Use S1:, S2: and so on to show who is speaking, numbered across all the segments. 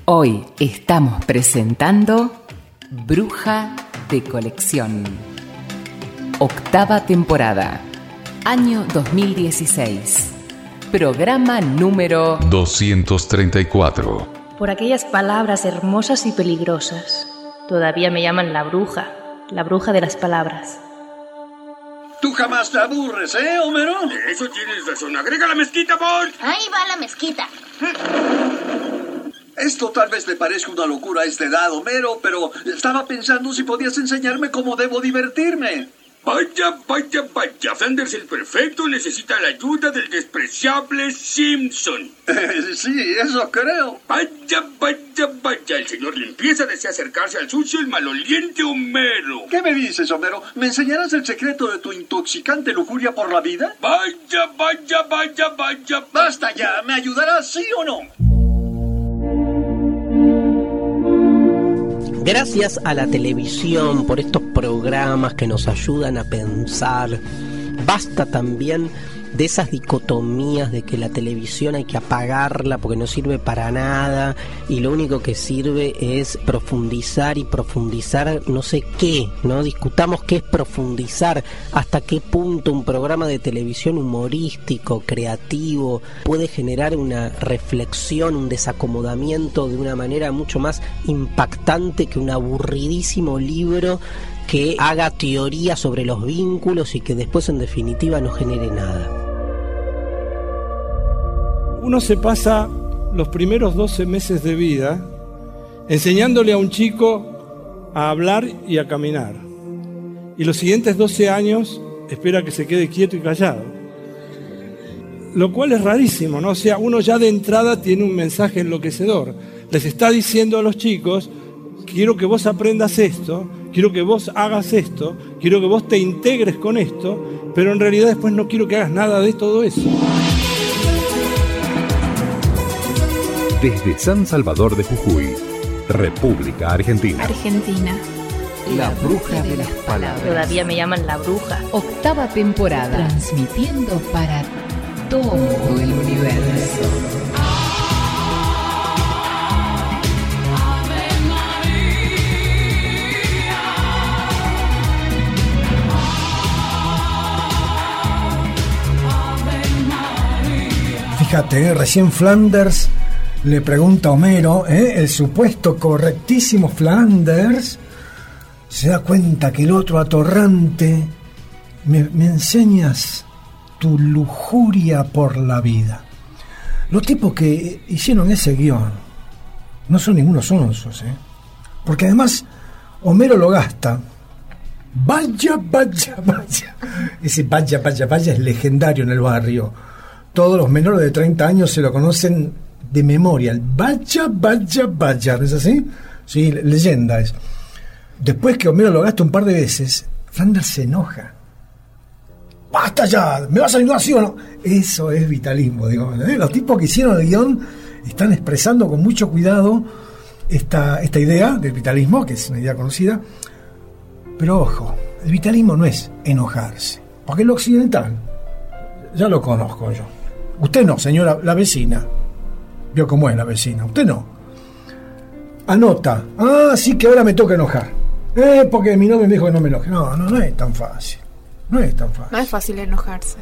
S1: Hoy estamos presentando Bruja de Colección. Octava temporada, año 2016. Programa número
S2: 234.
S3: Por aquellas palabras hermosas y peligrosas. Todavía me llaman la bruja de las palabras.
S4: Tú jamás te aburres, ¿eh, Homero?
S5: De eso tienes razón. Agrega la mezquita, Bond.
S6: Ahí va la mezquita.
S4: Esto tal vez le parezca una locura a esta edad, Homero, pero estaba pensando si podías enseñarme cómo debo divertirme.
S5: Vaya. Flanders el perfecto necesita la ayuda del despreciable Simpson.
S4: Sí, eso creo.
S5: Vaya. El señor Limpieza desea acercarse al sucio y maloliente Homero.
S4: ¿Qué me dices, Homero? ¿Me enseñarás el secreto de tu intoxicante lujuria por la vida?
S5: Vaya.
S4: ¡Basta ya! ¿Me ayudarás, sí o no?
S7: Gracias a la televisión por estos programas que nos ayudan a pensar. Basta también de esas dicotomías de que la televisión hay que apagarla porque no sirve para nada y lo único que sirve es profundizar y profundizar no sé qué, ¿no? Discutamos qué es profundizar, hasta qué punto un programa de televisión humorístico, creativo, puede generar una reflexión, un desacomodamiento de una manera mucho más impactante que un aburridísimo libro que haga teoría sobre los vínculos y que después en definitiva no genere nada.
S8: Uno se pasa los primeros 12 meses de vida enseñándole a un chico a hablar y a caminar. Y los siguientes 12 años espera que se quede quieto y callado. Lo cual es rarísimo, ¿no? O sea, uno ya de entrada tiene un mensaje enloquecedor. Les está diciendo a los chicos, quiero que vos aprendas esto, quiero que vos hagas esto, quiero que vos te integres con esto, pero en realidad después no quiero que hagas nada de todo eso.
S2: Desde San Salvador de Jujuy, República Argentina.
S1: La bruja de las palabras.
S3: Todavía me llaman la bruja.
S1: Octava temporada, transmitiendo para todo el universo.
S9: Fíjate, recién Flanders le pregunta a Homero, el supuesto correctísimo Flanders se da cuenta que el otro atorrante, me enseñas tu lujuria por la vida. Los tipos que hicieron ese guión no son ningunos sonsos, porque además Homero lo gasta. Vaya. Ese vaya es legendario en el barrio. Todos los menores de 30 años se lo conocen de memoria. El vaya, ¿no es así? Sí, leyenda es. Después que Homero lo gasta un par de veces, Flanders se enoja. ¡Basta ya! ¿Me vas a ayudar, sí o no? Eso es vitalismo, digamos. Los tipos que hicieron el guión están expresando con mucho cuidado esta idea del vitalismo, que es una idea conocida. Pero ojo, el vitalismo no es enojarse, porque lo occidental ya lo conozco yo. Usted no, señora, la vecina. Vio cómo es la vecina. Usted no. Anota. Sí que ahora me toca enojar. Porque mi novio me dijo que no me enoje. No es tan fácil. No es fácil
S10: enojarse.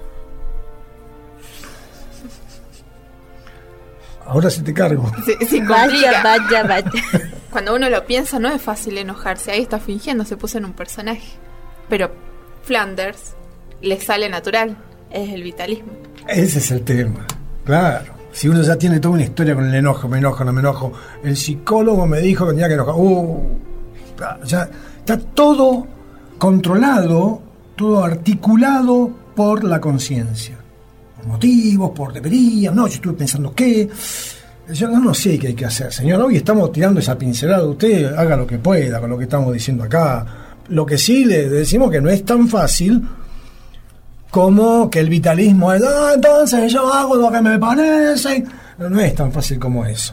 S9: Ahora sí te cargo.
S10: Sí, vaya. Cuando uno lo piensa, no es fácil enojarse. Ahí está fingiendo, se puso en un personaje. Pero Flanders le sale natural. Es el vitalismo.
S9: Ese es el tema. Claro. Si uno ya tiene toda una historia con el enojo, me enojo. El psicólogo me dijo que tenía que enojar. Ya está todo controlado, todo articulado por la conciencia. Por motivos, por debería. No, yo estuve pensando qué. Yo no sé qué hay que hacer, señor. Hoy estamos tirando esa pincelada. Usted haga lo que pueda con lo que estamos diciendo acá. Lo que sí le decimos que no es tan fácil como que el vitalismo es, entonces yo hago lo que me parece. No es tan fácil como eso.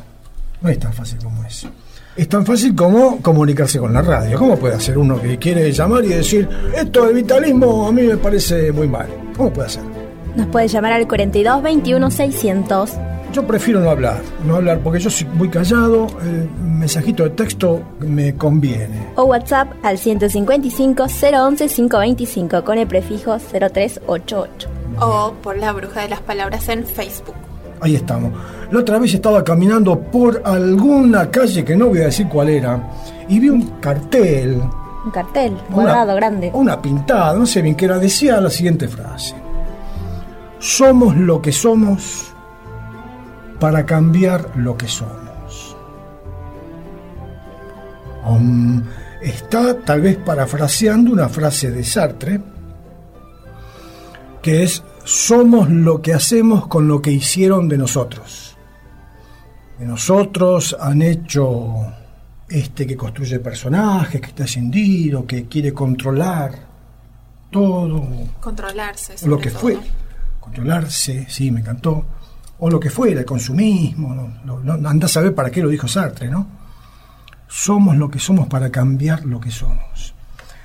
S9: Es tan fácil como comunicarse con la radio. ¿Cómo puede hacer uno que quiere llamar y decir, esto del vitalismo a mí me parece muy mal? ¿Cómo puede hacer?
S11: Nos puede llamar al 42 21 600.
S9: Yo prefiero no hablar, porque yo soy muy callado, el mensajito de texto me conviene.
S6: O WhatsApp al 155 011 525 con el prefijo 0388.
S10: O por La Bruja de las Palabras en Facebook.
S9: Ahí estamos. La otra vez estaba caminando por alguna calle que no voy a decir cuál era y vi un cartel.
S6: Un cartel, cuadrado, grande.
S9: Una pintada, no sé bien qué era. Decía la siguiente frase: somos lo que somos para cambiar lo que somos. Está tal vez parafraseando una frase de Sartre, que es: somos lo que hacemos con lo que hicieron de nosotros. De nosotros han hecho que construye personajes, que está escindido, que quiere controlar todo.
S10: Controlarse.
S9: O lo que fue. Controlarse, sí, me encantó. O lo que fuera, el consumismo. No, anda a saber para qué lo dijo Sartre, ¿no? Somos lo que somos para cambiar lo que somos.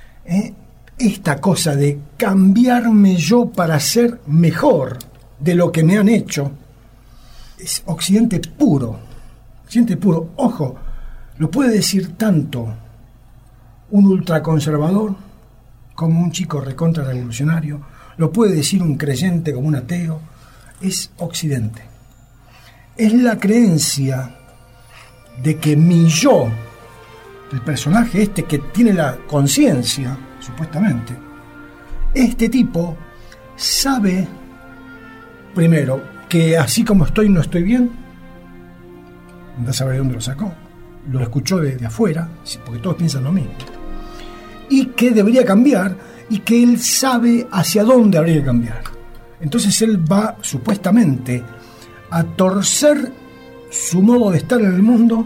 S9: Esta cosa de cambiarme yo para ser mejor de lo que me han hecho es Occidente puro. Occidente puro. Ojo, lo puede decir tanto un ultraconservador como un chico recontra revolucionario. Lo puede decir un creyente como un ateo. Es Occidente. Es la creencia de que mi yo, el personaje que tiene la conciencia, supuestamente, este tipo sabe, primero, que así como estoy no estoy bien. Anda a saber de dónde lo sacó. Lo escuchó de afuera, porque todos piensan lo mismo. Y que debería cambiar, y que él sabe hacia dónde habría que cambiar. Entonces él va, supuestamente, a torcer su modo de estar en el mundo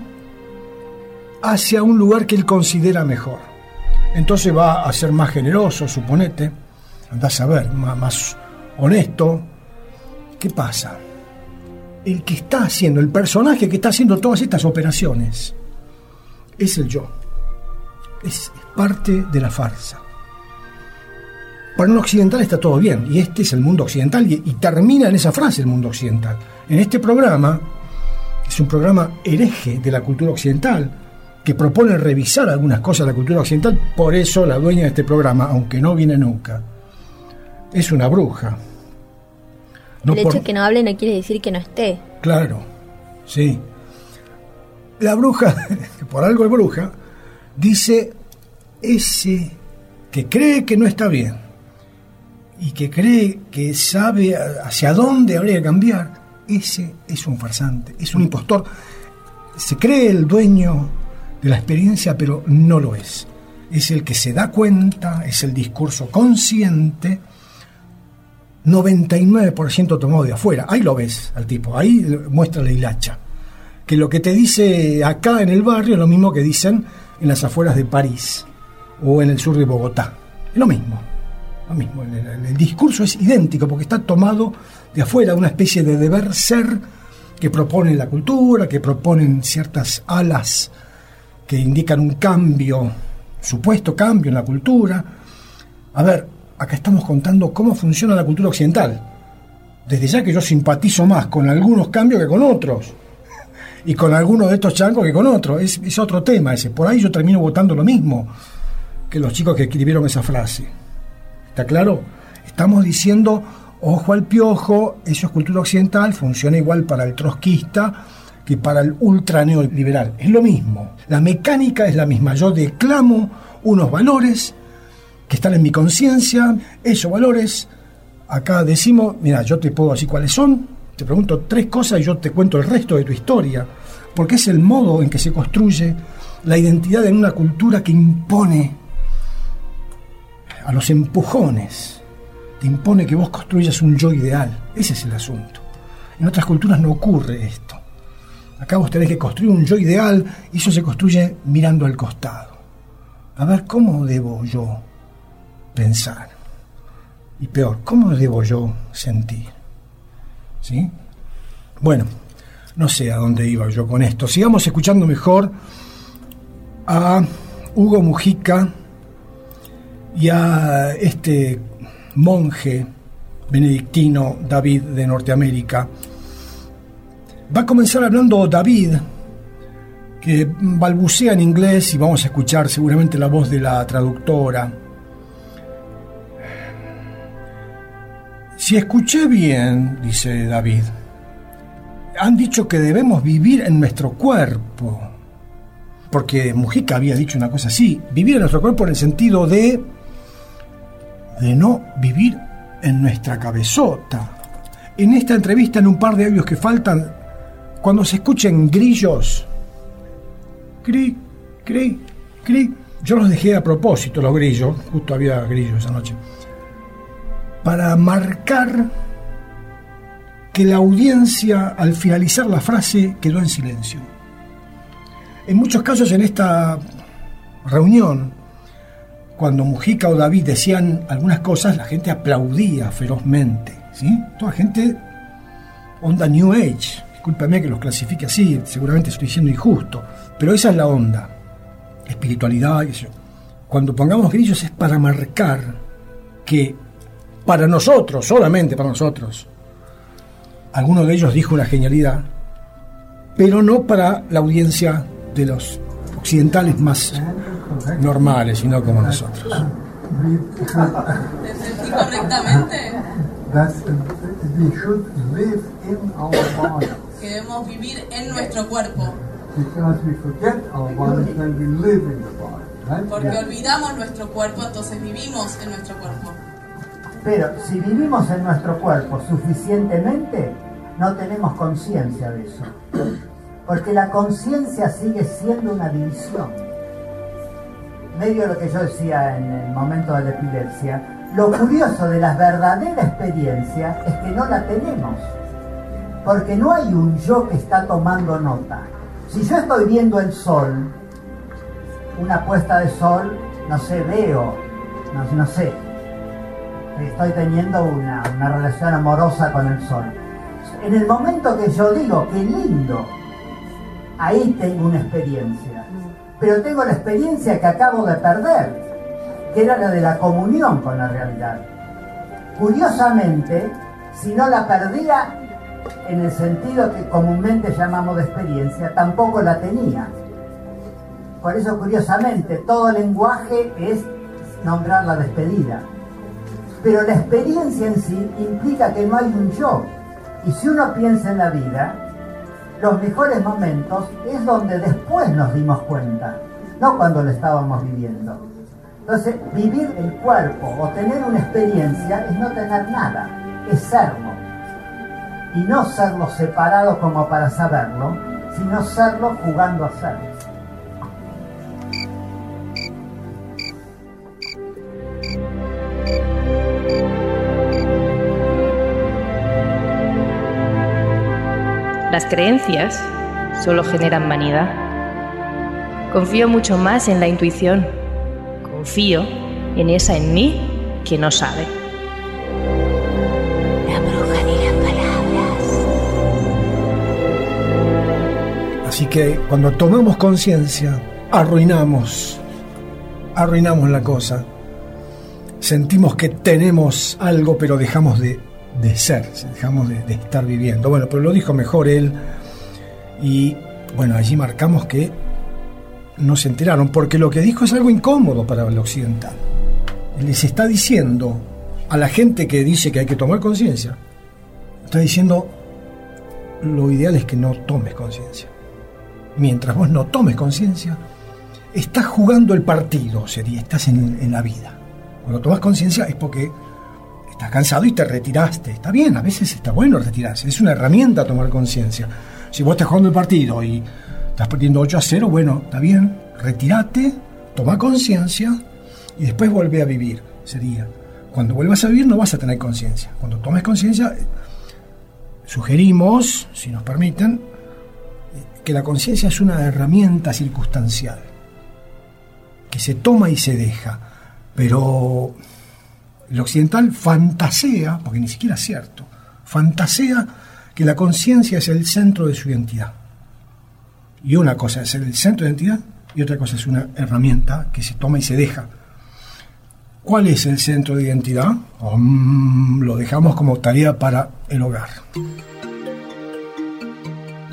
S9: hacia un lugar que él considera mejor. Entonces va a ser más generoso, suponete, andás a ver, más honesto. ¿Qué pasa? El que está haciendo, el personaje que está haciendo todas estas operaciones, es el yo. Es parte de la farsa. Para un occidental está todo bien, y este es el mundo occidental, y termina en esa frase el mundo occidental. En este programa, es un programa hereje de la cultura occidental, que propone revisar algunas cosas de la cultura occidental. Por eso la dueña de este programa, aunque no viene nunca, es una bruja.
S6: El hecho de que no hable no quiere decir que no esté.
S9: Claro, sí. La bruja, que por algo es bruja, dice: ese que cree que no está bien y que cree que sabe hacia dónde habría que cambiar, ese es un farsante, es un impostor. Se cree el dueño de la experiencia, pero no lo es. Es el que se da cuenta, es el discurso consciente, 99% tomado de afuera. Ahí lo ves al tipo, ahí muestra la hilacha. Que lo que te dice acá en el barrio es lo mismo que dicen en las afueras de París o en el sur de Bogotá. Es lo mismo. El discurso es idéntico porque está tomado de afuera, una especie de deber ser que propone la cultura, que proponen ciertas alas que indican un cambio, supuesto cambio en la cultura. A ver, acá estamos contando cómo funciona la cultura occidental. Desde ya que yo simpatizo más con algunos cambios que con otros, y con algunos de estos chancos que con otros. Es otro tema ese. Por ahí yo termino votando lo mismo que los chicos que escribieron esa frase. ¿Está claro? Estamos diciendo, ojo al piojo, eso es cultura occidental, funciona igual para el trotskista que para el ultra neoliberal. Es lo mismo. La mecánica es la misma. Yo declamo unos valores que están en mi conciencia, esos valores, acá decimos, mira, yo te puedo decir cuáles son, te pregunto 3 cosas y yo te cuento el resto de tu historia, porque es el modo en que se construye la identidad en una cultura que impone a los empujones, te impone que vos construyas un yo ideal. Ese es el asunto. En otras culturas no ocurre esto. Acá vos tenés que construir un yo ideal y eso se construye mirando al costado. A ver, ¿cómo debo yo pensar? Y peor, ¿cómo debo yo sentir? ¿Sí? Bueno, no sé a dónde iba yo con esto. Sigamos escuchando mejor a Hugo Mujica y a este monje benedictino David de Norteamérica, Va a comenzar hablando David, que balbucea en inglés y vamos a escuchar seguramente la voz de la traductora. Si escuché bien, dice David, han dicho que debemos vivir en nuestro cuerpo. Porque Mujica había dicho una cosa así, vivir en nuestro cuerpo en el sentido de no vivir en nuestra cabezota. En esta entrevista, en un par de audios que faltan, cuando se escuchen grillos, cri, cri, cri, yo los dejé a propósito, los grillos, justo había grillos esa noche, para marcar que la audiencia, al finalizar la frase, quedó en silencio. En muchos casos en esta reunión, cuando Mujica o David decían algunas cosas, la gente aplaudía ferozmente, ¿sí? Toda gente onda New Age. Discúlpame que los clasifique así, seguramente estoy siendo injusto, pero esa es la onda. Espiritualidad, qué sé yo. Cuando pongamos grillos es para marcar que para nosotros, solamente para nosotros, alguno de ellos dijo una genialidad, pero no para la audiencia de los occidentales más normales, sino como nosotros.
S11: ¿Te sentí correctamente? Que debemos vivir en nuestro cuerpo. Porque olvidamos nuestro cuerpo, entonces vivimos en nuestro cuerpo.
S12: Pero si vivimos en nuestro cuerpo suficientemente, no tenemos conciencia de eso. Porque la conciencia sigue siendo una división. Medio lo que yo decía en el momento de la epilepsia, lo curioso de la verdadera experiencia es que no la tenemos. Porque no hay un yo que está tomando nota. Si yo estoy viendo el sol, una puesta de sol, no sé, veo, no sé, estoy teniendo una relación amorosa con el sol. En el momento que yo digo, qué lindo, ahí tengo una experiencia. Pero tengo la experiencia que acabo de perder, que era la de la comunión con la realidad. Curiosamente, si no la perdía en el sentido que comúnmente llamamos de experiencia, tampoco la tenía. Por eso, curiosamente, todo lenguaje es nombrar la despedida. Pero la experiencia en sí implica que no hay un yo. Y si uno piensa en la vida, los mejores momentos es donde después nos dimos cuenta, no cuando lo estábamos viviendo. Entonces, vivir el cuerpo o tener una experiencia es no tener nada, es serlo. Y no serlo separado como para saberlo, sino serlo jugando a serlo.
S3: Las creencias solo generan vanidad. Confío mucho más en la intuición. Confío en esa en mí que no sabe.
S6: La bruja de las palabras.
S9: Así que cuando tomamos conciencia, arruinamos la cosa. Sentimos que tenemos algo, pero dejamos de ser, dejamos de estar viviendo. Bueno, pero lo dijo mejor él. Y bueno, allí marcamos que no se enteraron, porque lo que dijo es algo incómodo para el occidental. Les está diciendo a la gente que dice que hay que tomar conciencia, está diciendo, lo ideal es que no tomes conciencia. Mientras vos no tomes conciencia, estás jugando el partido, sería, estás en la vida. Cuando tomas conciencia es porque estás cansado y te retiraste. Está bien, a veces está bueno retirarse, es una herramienta tomar conciencia. Si vos estás jugando el partido y estás perdiendo 8-0, bueno, está bien, retirate, toma conciencia y después volvé a vivir. Sería, cuando vuelvas a vivir no vas a tener conciencia. Cuando tomes conciencia, sugerimos, si nos permiten, que la conciencia es una herramienta circunstancial, que se toma y se deja, pero el occidental fantasea, porque ni siquiera es cierto, fantasea que la conciencia es el centro de su identidad. Y una cosa es el centro de identidad y otra cosa es una herramienta que se toma y se deja. ¿Cuál es el centro de identidad? Lo dejamos como tarea para el hogar.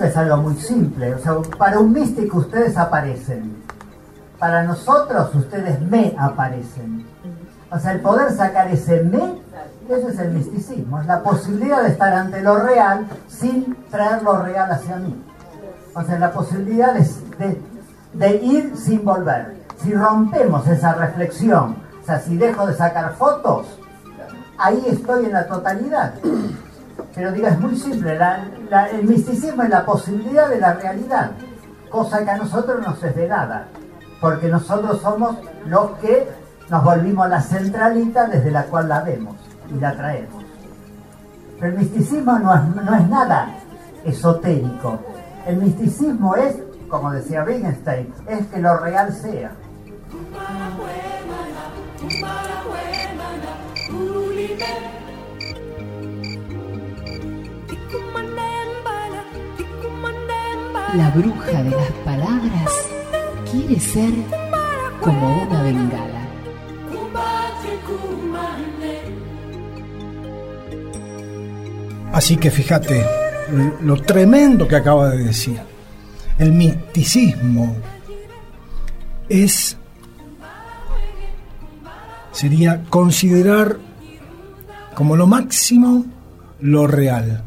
S12: místico es algo muy simple. O sea, para un místico ustedes aparecen. Para nosotros ustedes me aparecen. O sea, el poder sacar ese me, eso es el misticismo. Es la posibilidad de estar ante lo real sin traer lo real hacia mí. O sea, la posibilidad de ir sin volver. Si rompemos esa reflexión, o sea, si dejo de sacar fotos, ahí estoy en la totalidad. Pero diga, es muy simple, el misticismo es la posibilidad de la realidad, cosa que a nosotros nos es vedada, porque nosotros somos los que nos volvimos la centralita desde la cual la vemos y la traemos. Pero el misticismo no es nada esotérico. El misticismo es, como decía Wittgenstein, es que lo real sea.
S1: La bruja de las palabras quiere ser como una bengala.
S9: Así que fíjate lo tremendo que acaba de decir. El misticismo sería considerar como lo máximo lo real,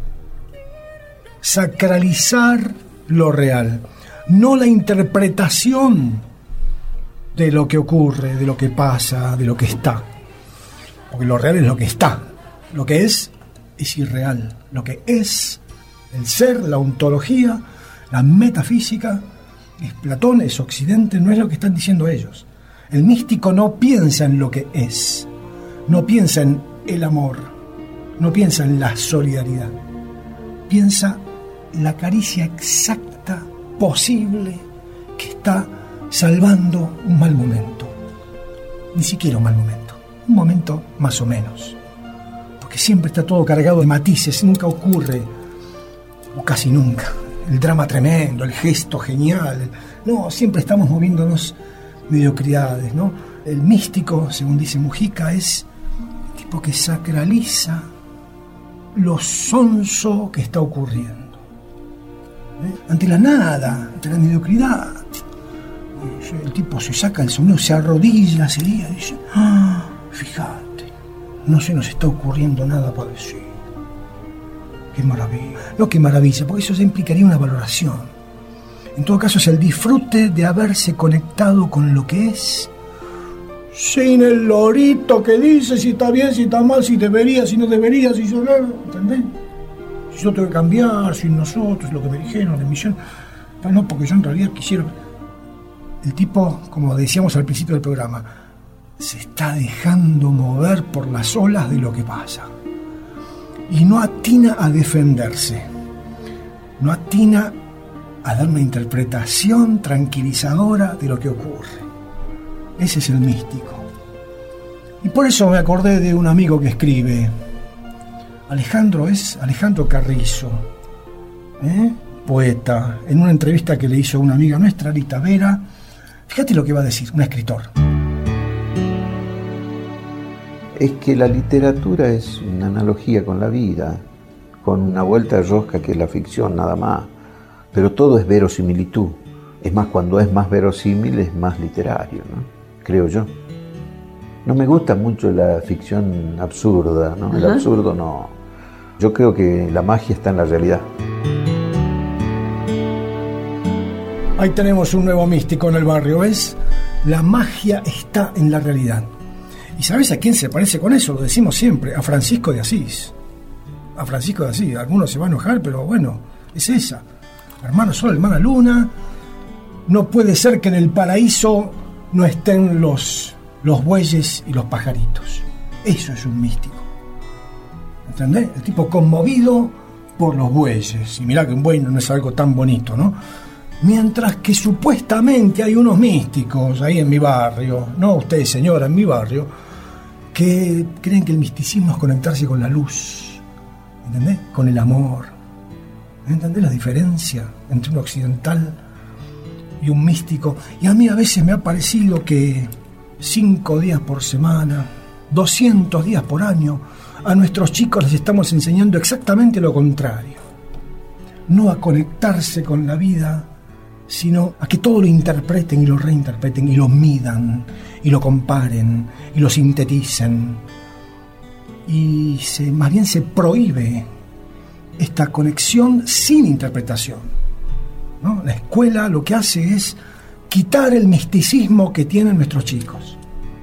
S9: sacralizar lo real, no la interpretación de lo que ocurre, de lo que pasa, de lo que está, porque lo real es lo que está, lo que es irreal, lo que es el ser, la ontología, la metafísica, es Platón, es Occidente, no es lo que están diciendo ellos. El místico no piensa en lo que es, no piensa en el amor, no piensa en la solidaridad, piensa la caricia exacta posible que está salvando un mal momento. Ni siquiera un mal momento, un momento más o menos, porque siempre está todo cargado de matices, nunca ocurre, o casi nunca, el drama tremendo, el gesto genial. No, siempre estamos moviéndonos mediocridades, ¿no? El místico, según dice Mujica, es el tipo que sacraliza lo sonso que está ocurriendo. Ante la nada, ante la mediocridad, el tipo se saca el sombrero, se arrodilla, se ría y dice: fíjate, no se nos está ocurriendo nada para decir. Qué maravilla. No, qué maravilla, porque eso ya implicaría una valoración. En todo caso, es el disfrute de haberse conectado con lo que es, sin el lorito que dice si está bien, si está mal, si debería, si no debería, si yo no, ¿entendés? Si yo tengo que cambiar, si nosotros, lo que me dijeron, la misión. No, porque yo en realidad quisiera. El tipo, como decíamos al principio del programa, se está dejando mover por las olas de lo que pasa. Y no atina a defenderse, no atina a dar una interpretación tranquilizadora de lo que ocurre. Ese es el místico. Y por eso me acordé de un amigo que escribe, Alejandro Carrizo, poeta, en una entrevista que le hizo una amiga nuestra, Rita Vera. Fíjate lo que va a decir, un escritor.
S13: Es que la literatura es una analogía con la vida, con una vuelta de rosca que es la ficción nada más, pero todo es verosimilitud. Es más, cuando es más verosímil es más literario, ¿no? Creo yo. No me gusta mucho la ficción absurda, ¿no? El absurdo no. Yo creo que la magia está en la realidad.
S9: Ahí tenemos un nuevo místico en el barrio, ¿ves? La magia está en la realidad. ¿Y sabes a quién se parece con eso? Lo decimos siempre, a Francisco de Asís. A Francisco de Asís. Algunos se van a enojar, pero bueno, es esa. Hermano sol, hermana luna. No puede ser que en el paraíso no estén los bueyes y los pajaritos. Eso es un místico. ¿Entendés? El tipo conmovido por los bueyes. Y mirá que un buey no es algo tan bonito, ¿no? Mientras que supuestamente hay unos místicos ahí en mi barrio, no ustedes señora, en mi barrio, que creen que el misticismo es conectarse con la luz, ¿entendés? Con el amor. ¿Entendés la diferencia entre un occidental y un místico? Y a mí a veces me ha parecido que 5 días por semana, 200 días por año, a nuestros chicos les estamos enseñando exactamente lo contrario. no a conectarse con la vida, sino a que todo lo interpreten y lo reinterpreten y lo midan y lo comparen y lo sinteticen. Y más bien se prohíbe esta conexión sin interpretación, ¿no? La escuela lo que hace es quitar el misticismo que tienen nuestros chicos.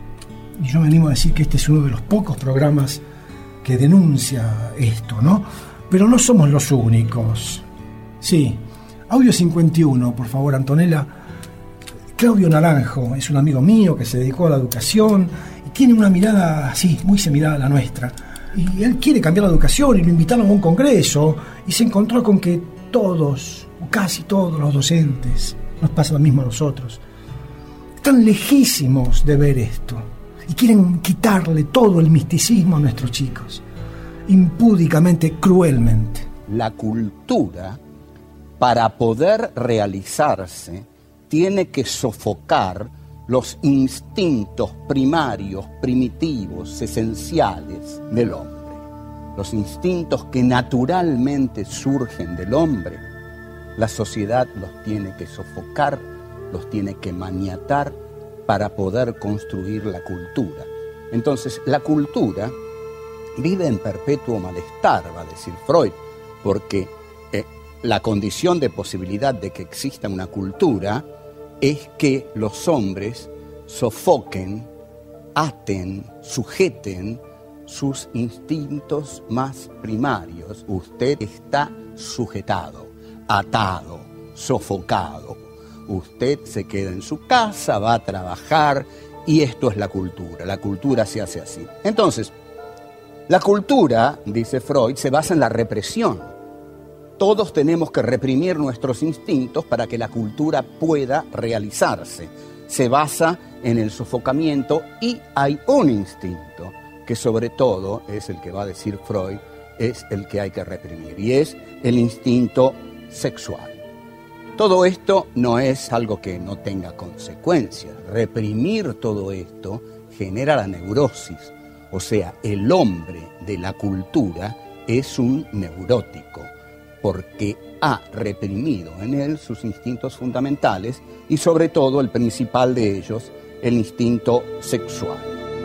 S9: Y yo me animo a decir que este es uno de los pocos programas que denuncia esto, ¿no? Pero no somos los únicos. Sí, Audio 51, por favor, Antonella. Claudio Naranjo es un amigo mío que se dedicó a la educación y tiene una mirada así, muy similar a la nuestra. Y él quiere cambiar la educación y lo invitaron a un congreso y se encontró con que todos, o casi todos los docentes, nos pasa lo mismo a nosotros, están lejísimos de ver esto y quieren quitarle todo el misticismo a nuestros chicos, impúdicamente, cruelmente.
S14: La cultura, para poder realizarse, tiene que sofocar los instintos primarios, primitivos, esenciales del hombre. Los instintos que naturalmente surgen del hombre, la sociedad los tiene que sofocar, los tiene que maniatar para poder construir la cultura. Entonces, la cultura vive en perpetuo malestar, va a decir Freud, porque la condición de posibilidad de que exista una cultura es que los hombres sofoquen, aten, sujeten sus instintos más primarios. Usted está sujetado, atado, sofocado. Usted se queda en su casa, va a trabajar, y esto es la cultura. La cultura se hace así. Entonces, la cultura, dice Freud, se basa en la represión. Todos tenemos que reprimir nuestros instintos para que la cultura pueda realizarse. Se basa en el sofocamiento y hay un instinto que sobre todo es el que va a decir Freud, es el que hay que reprimir, y es el instinto sexual. Todo esto no es algo que no tenga consecuencias. Reprimir todo esto genera la neurosis. O sea, el hombre de la cultura es un neurótico, porque ha reprimido en él sus instintos fundamentales y sobre todo el principal de ellos, el instinto sexual.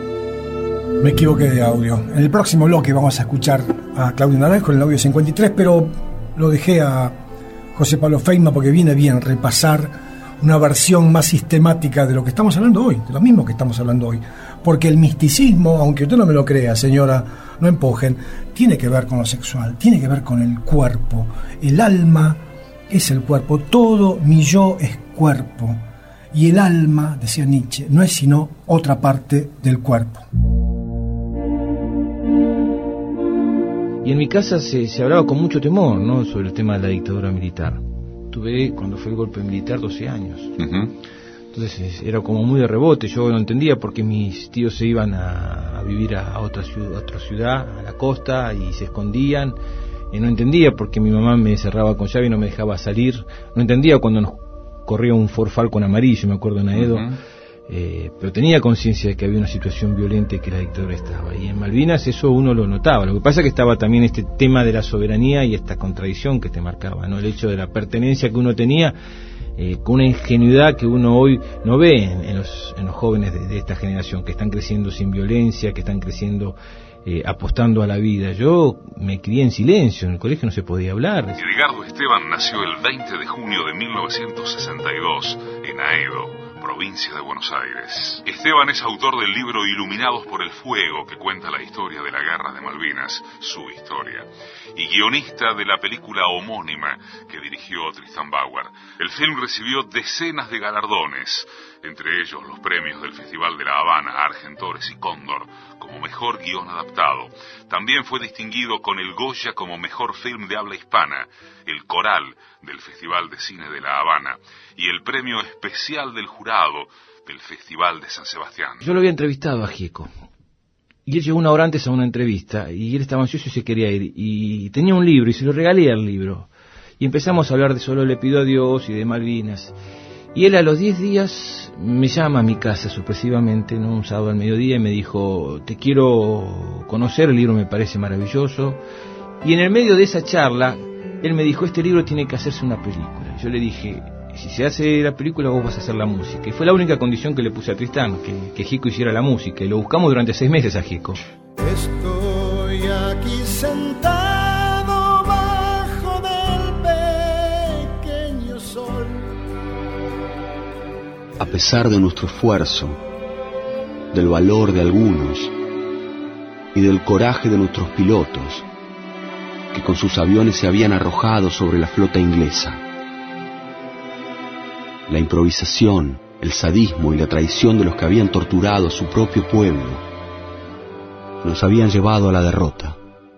S9: Me equivoqué de audio. En el próximo bloque vamos a escuchar a Claudio Naranjo en el audio 53, pero lo dejé a José Pablo Feynman porque viene bien repasar una versión más sistemática de lo que estamos hablando hoy, de lo mismo que estamos hablando hoy. Porque el misticismo, aunque usted no me lo crea, señora, no empujen, tiene que ver con lo sexual, tiene que ver con el cuerpo. El alma es el cuerpo, todo mi yo es cuerpo. Y el alma, decía Nietzsche, no es sino otra parte del cuerpo.
S15: Y en mi casa se hablaba con mucho temor, ¿no?, sobre el tema de la dictadura militar. Tuve, cuando fue el golpe militar, 12 años. Entonces era como muy de rebote. Yo no entendía por qué mis tíos se iban a vivir a otra ciudad, a la costa, y se escondían. No entendía por qué mi mamá me cerraba con llave y no me dejaba salir. No entendía cuando nos corría un Ford Falcon amarillo, me acuerdo, en Aedo. Pero tenía conciencia de que había una situación violenta y que la dictadura estaba. Y en Malvinas eso uno lo notaba. Lo que pasa es que estaba también este tema de la soberanía y esta contradicción que te marcaba, ¿no? El hecho de la pertenencia que uno tenía, con una ingenuidad que uno hoy no ve en los jóvenes de esta generación, que están creciendo sin violencia, que están creciendo apostando a la vida. Yo me crié en silencio, en el colegio no se podía hablar.
S16: Edgardo Esteban nació el 20 de junio de 1962 en Aedo, provincia de Buenos Aires. Esteban es autor del libro Iluminados por el Fuego, que cuenta la historia de la Guerra de Malvinas, su historia, y guionista de la película homónima que dirigió Tristan Bauer. El film recibió decenas de galardones, entre ellos los premios del Festival de La Habana, Argentores y Cóndor, como mejor guión adaptado. También fue distinguido con el Goya como mejor film de habla hispana, el Coral del Festival de Cine de La Habana y el premio especial del jurado del Festival de San Sebastián.
S15: Yo lo había entrevistado a Gieco y él llegó una hora antes a una entrevista y él estaba ansioso y se quería ir, y tenía un libro y se lo regalé al libro y empezamos a hablar de Solo le pido a Dios y de Malvinas. Y él a los 10 días me llama a mi casa sorpresivamente, ¿no?, un sábado al mediodía, y me dijo: te quiero conocer, el libro me parece maravilloso. Y en el medio de esa charla él me dijo, este libro tiene que hacerse una película. Yo le dije, si se hace la película vos vas a hacer la música. Y fue la única condición que le puse a Tristán, que Gico hiciera la música. Y lo buscamos durante 6 meses a Gico.
S17: Estoy aquí sentado bajo del pequeño sol.
S18: A pesar de nuestro esfuerzo, del valor de algunos y del coraje de nuestros pilotos, que con sus aviones se habían arrojado sobre la flota inglesa, la improvisación, el sadismo y la traición de los que habían torturado a su propio pueblo nos habían llevado a la derrota.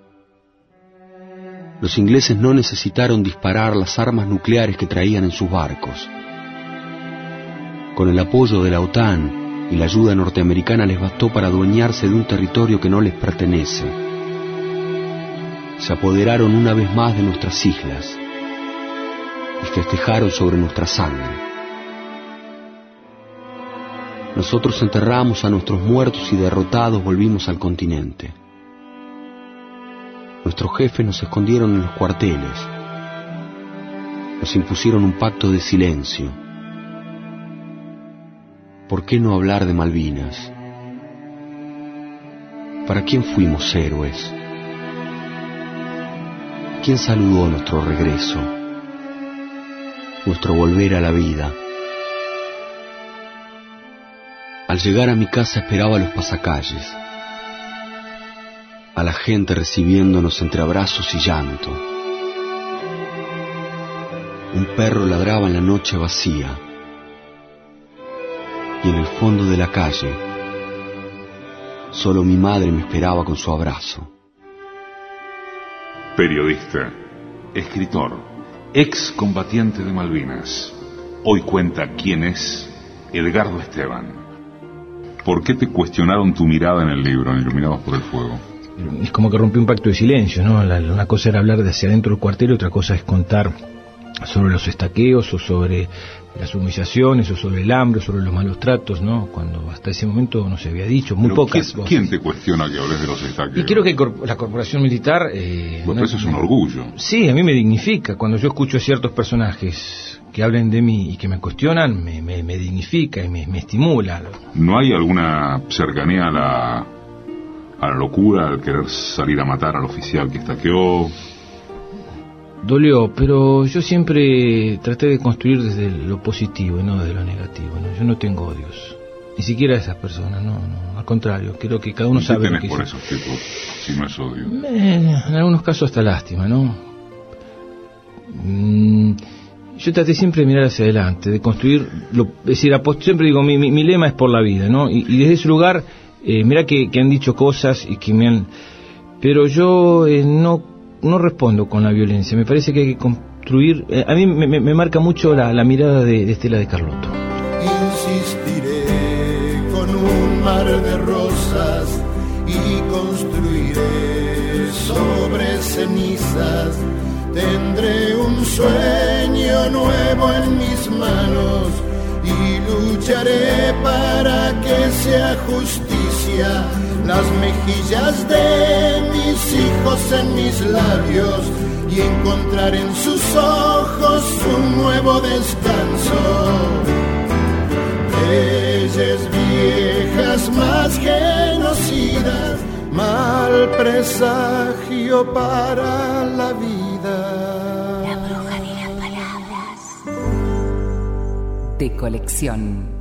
S18: Los ingleses no necesitaron disparar las armas nucleares que traían en sus barcos. Con el apoyo de la OTAN y la ayuda norteamericana les bastó para adueñarse de un territorio que no les pertenece. Se apoderaron una vez más de nuestras islas y festejaron sobre nuestra sangre. Nosotros enterramos a nuestros muertos y derrotados volvimos al continente. Nuestros jefes nos escondieron en los cuarteles. Nos impusieron un pacto de silencio. ¿Por qué no hablar de Malvinas? ¿Para quién fuimos héroes? ¿Quién saludó nuestro regreso? Nuestro volver a la vida. Al llegar a mi casa esperaba a los pasacalles, a la gente recibiéndonos entre abrazos y llanto. Un perro ladraba en la noche vacía y en el fondo de la calle solo mi madre me esperaba con su abrazo.
S16: Periodista, escritor, excombatiente de Malvinas. Hoy cuenta quién es Edgardo Esteban. ¿Por qué te cuestionaron tu mirada en el libro, en Iluminados por el Fuego?
S15: Es como que rompí un pacto de silencio, ¿no? Una cosa era hablar de hacia adentro del cuartel y otra cosa es contar sobre los estaqueos o sobre las humillaciones o sobre el hambre o sobre los malos tratos, ¿no? Cuando hasta ese momento no se había dicho, muy pocas voces.
S16: ¿Quién te cuestiona que hables de los estaqueos?
S15: Y creo que la corporación militar...
S16: Bueno, eso es un orgullo.
S15: Sí, a mí me dignifica. Cuando yo escucho a ciertos personajes que hablen de mí y que me cuestionan, me dignifica y me estimula.
S16: ¿No hay alguna cercanía a la locura, al querer salir a matar al oficial que estaqueó?
S15: Dolió, pero yo siempre traté de construir desde lo positivo y no desde lo negativo, ¿no? Yo no tengo odios, ni siquiera a esas personas, no, al contrario, creo que cada uno sabe lo que
S16: por esos tipos, si no es odio?
S15: En algunos casos hasta lástima, ¿no? Yo traté siempre de mirar hacia adelante, de construir, es decir, siempre digo, mi lema es por la vida, ¿no? Y desde ese lugar, mira que han dicho cosas y que me han... Pero yo no respondo con la violencia, me parece que hay que construir... a mí me marca mucho la mirada de Estela de Carlotto.
S17: Insistiré con un mar de rosas y construiré sobre cenizas. Tendré un sueño nuevo en mis manos y lucharé para que sea justicia. Las mejillas de mis hijos en mis labios y encontrar en sus ojos un nuevo descanso. Leyes viejas más genocidas, mal presagio para la vida.
S1: La bruja de las palabras. De colección.